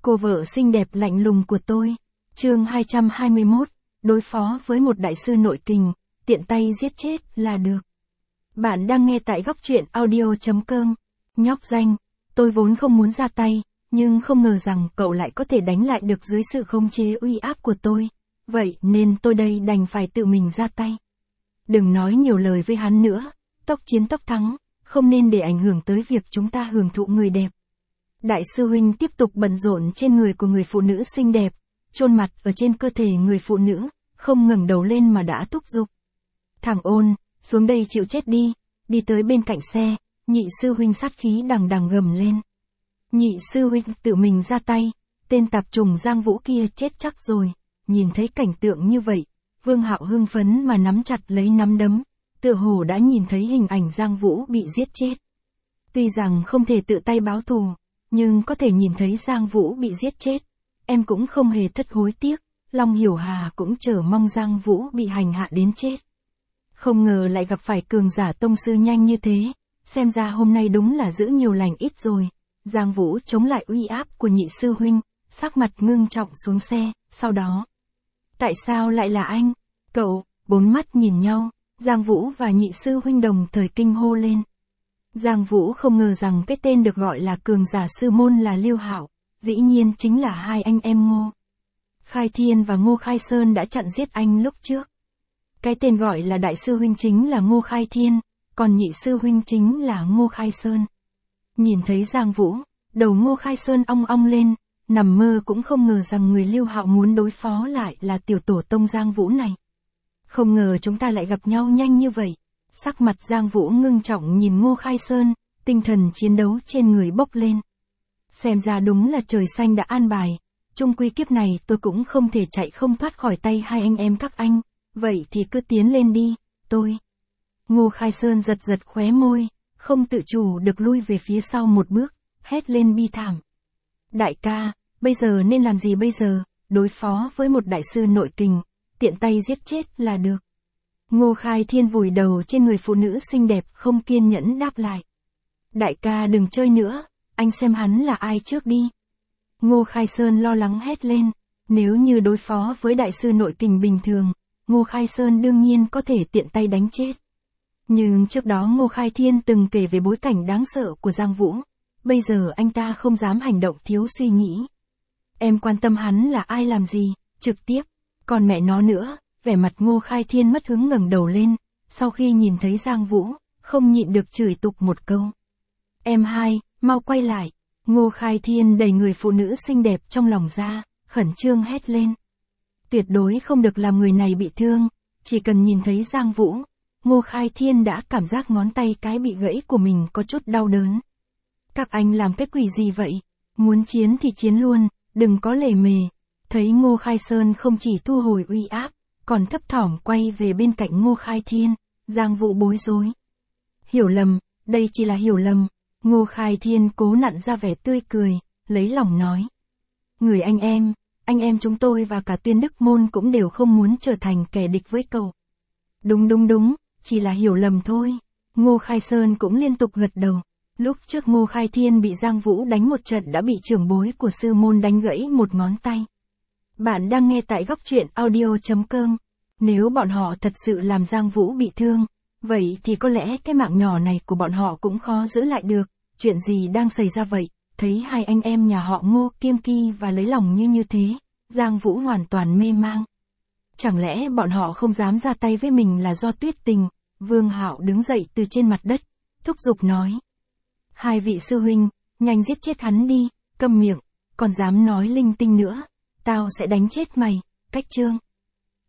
Cô vợ xinh đẹp lạnh lùng của tôi. Chương 221, đối phó với một đại sư nội kình, tiện tay giết chết là được. Bạn đang nghe tại góc truyện audio.com. Nhóc danh, tôi vốn không muốn ra tay, nhưng không ngờ rằng cậu lại có thể đánh lại được dưới sự khống chế uy áp của tôi. Vậy nên tôi đây đành phải tự mình ra tay. Đừng nói nhiều lời với hắn nữa, tốc chiến tốc thắng, không nên để ảnh hưởng tới việc chúng ta hưởng thụ người đẹp. Đại sư huynh tiếp tục bận rộn trên người của người phụ nữ xinh đẹp, chôn mặt ở trên cơ thể người phụ nữ, không ngẩng đầu lên mà đã thúc giục. Thằng ôn, xuống đây chịu chết đi, đi tới bên cạnh xe, nhị sư huynh sát khí đằng đằng gầm lên. Nhị sư huynh tự mình ra tay, tên tạp trùng Giang Vũ kia chết chắc rồi. Nhìn thấy cảnh tượng như vậy, Vương Hạo hưng phấn mà nắm chặt lấy nắm đấm, tựa hồ đã nhìn thấy hình ảnh Giang Vũ bị giết chết. Tuy rằng không thể tự tay báo thù, nhưng có thể nhìn thấy Giang Vũ bị giết chết, em cũng không hề thất hối tiếc. Long Hiểu Hà cũng chờ mong Giang Vũ bị hành hạ đến chết. Không ngờ lại gặp phải cường giả tông sư nhanh như thế, xem ra hôm nay đúng là giữ nhiều lành ít rồi. Giang Vũ chống lại uy áp của nhị sư huynh, sắc mặt ngưng trọng xuống xe, sau đó. Tại sao lại là anh? Cậu, bốn mắt nhìn nhau, Giang Vũ và nhị sư huynh đồng thời kinh hô lên. Giang Vũ không ngờ rằng cái tên được gọi là cường giả sư môn là Liêu Hạo, dĩ nhiên chính là hai anh em Ngô Khai Thiên và Ngô Khai Sơn đã chặn giết anh lúc trước. Cái tên gọi là đại sư huynh chính là Ngô Khai Thiên, còn nhị sư huynh chính là Ngô Khai Sơn. Nhìn thấy Giang Vũ, đầu Ngô Khai Sơn ong ong lên, nằm mơ cũng không ngờ rằng người Liêu Hạo muốn đối phó lại là tiểu tổ tông Giang Vũ này. Không ngờ chúng ta lại gặp nhau nhanh như vậy. Sắc mặt Giang Vũ ngưng trọng nhìn Ngô Khai Sơn, tinh thần chiến đấu trên người bốc lên. Xem ra đúng là trời xanh đã an bài, chung quy kiếp này tôi cũng không thể chạy không thoát khỏi tay hai anh em các anh, vậy thì cứ tiến lên đi, tôi. Ngô Khai Sơn giật giật khóe môi, không tự chủ được lui về phía sau một bước, hét lên bi thảm. Đại ca, bây giờ nên làm gì bây giờ, đối phó với một đại sư nội kình, tiện tay giết chết là được. Ngô Khai Thiên vùi đầu trên người phụ nữ xinh đẹp không kiên nhẫn đáp lại. Đại ca đừng chơi nữa, anh xem hắn là ai trước đi. Ngô Khai Sơn lo lắng hét lên, nếu như đối phó với đại sư nội kình bình thường, Ngô Khai Sơn đương nhiên có thể tiện tay đánh chết. Nhưng trước đó Ngô Khai Thiên từng kể về bối cảnh đáng sợ của Giang Vũ, bây giờ anh ta không dám hành động thiếu suy nghĩ. Em quan tâm hắn là ai làm gì, trực tiếp, còn mẹ nó nữa. Vẻ mặt Ngô Khai Thiên mất hứng ngẩng đầu lên, sau khi nhìn thấy Giang Vũ, không nhịn được chửi tục một câu. Em hai, mau quay lại. Ngô Khai Thiên đẩy người phụ nữ xinh đẹp trong lòng ra, khẩn trương hét lên. Tuyệt đối không được làm người này bị thương, chỉ cần nhìn thấy Giang Vũ, Ngô Khai Thiên đã cảm giác ngón tay cái bị gãy của mình có chút đau đớn. Các anh làm cái quỷ gì vậy? Muốn chiến thì chiến luôn, đừng có lề mề. Thấy Ngô Khai Sơn không chỉ thu hồi uy áp, còn thấp thỏm quay về bên cạnh Ngô Khai Thiên, Giang Vũ bối rối. Hiểu lầm, đây chỉ là hiểu lầm. Ngô Khai Thiên cố nặn ra vẻ tươi cười, lấy lòng nói. Người anh em chúng tôi và cả Tuyên Đức Môn cũng đều không muốn trở thành kẻ địch với cậu. Đúng, chỉ là hiểu lầm thôi. Ngô Khai Sơn cũng liên tục gật đầu. Lúc trước Ngô Khai Thiên bị Giang Vũ đánh một trận đã bị trưởng bối của sư môn đánh gãy một ngón tay. Bạn đang nghe tại góc truyện audio.com. Nếu bọn họ thật sự làm Giang Vũ bị thương, vậy thì có lẽ cái mạng nhỏ này của bọn họ cũng khó giữ lại được. Chuyện gì đang xảy ra vậy? Thấy hai anh em nhà họ Ngô kiêng kỳ và lấy lòng như thế, Giang Vũ hoàn toàn mê mang. Chẳng lẽ bọn họ không dám ra tay với mình là do Tuyết Tình? Vương Hạo đứng dậy từ trên mặt đất, thúc giục nói. Hai vị sư huynh, nhanh giết chết hắn đi, câm miệng, còn dám nói linh tinh nữa, tao sẽ đánh chết mày. Cách chương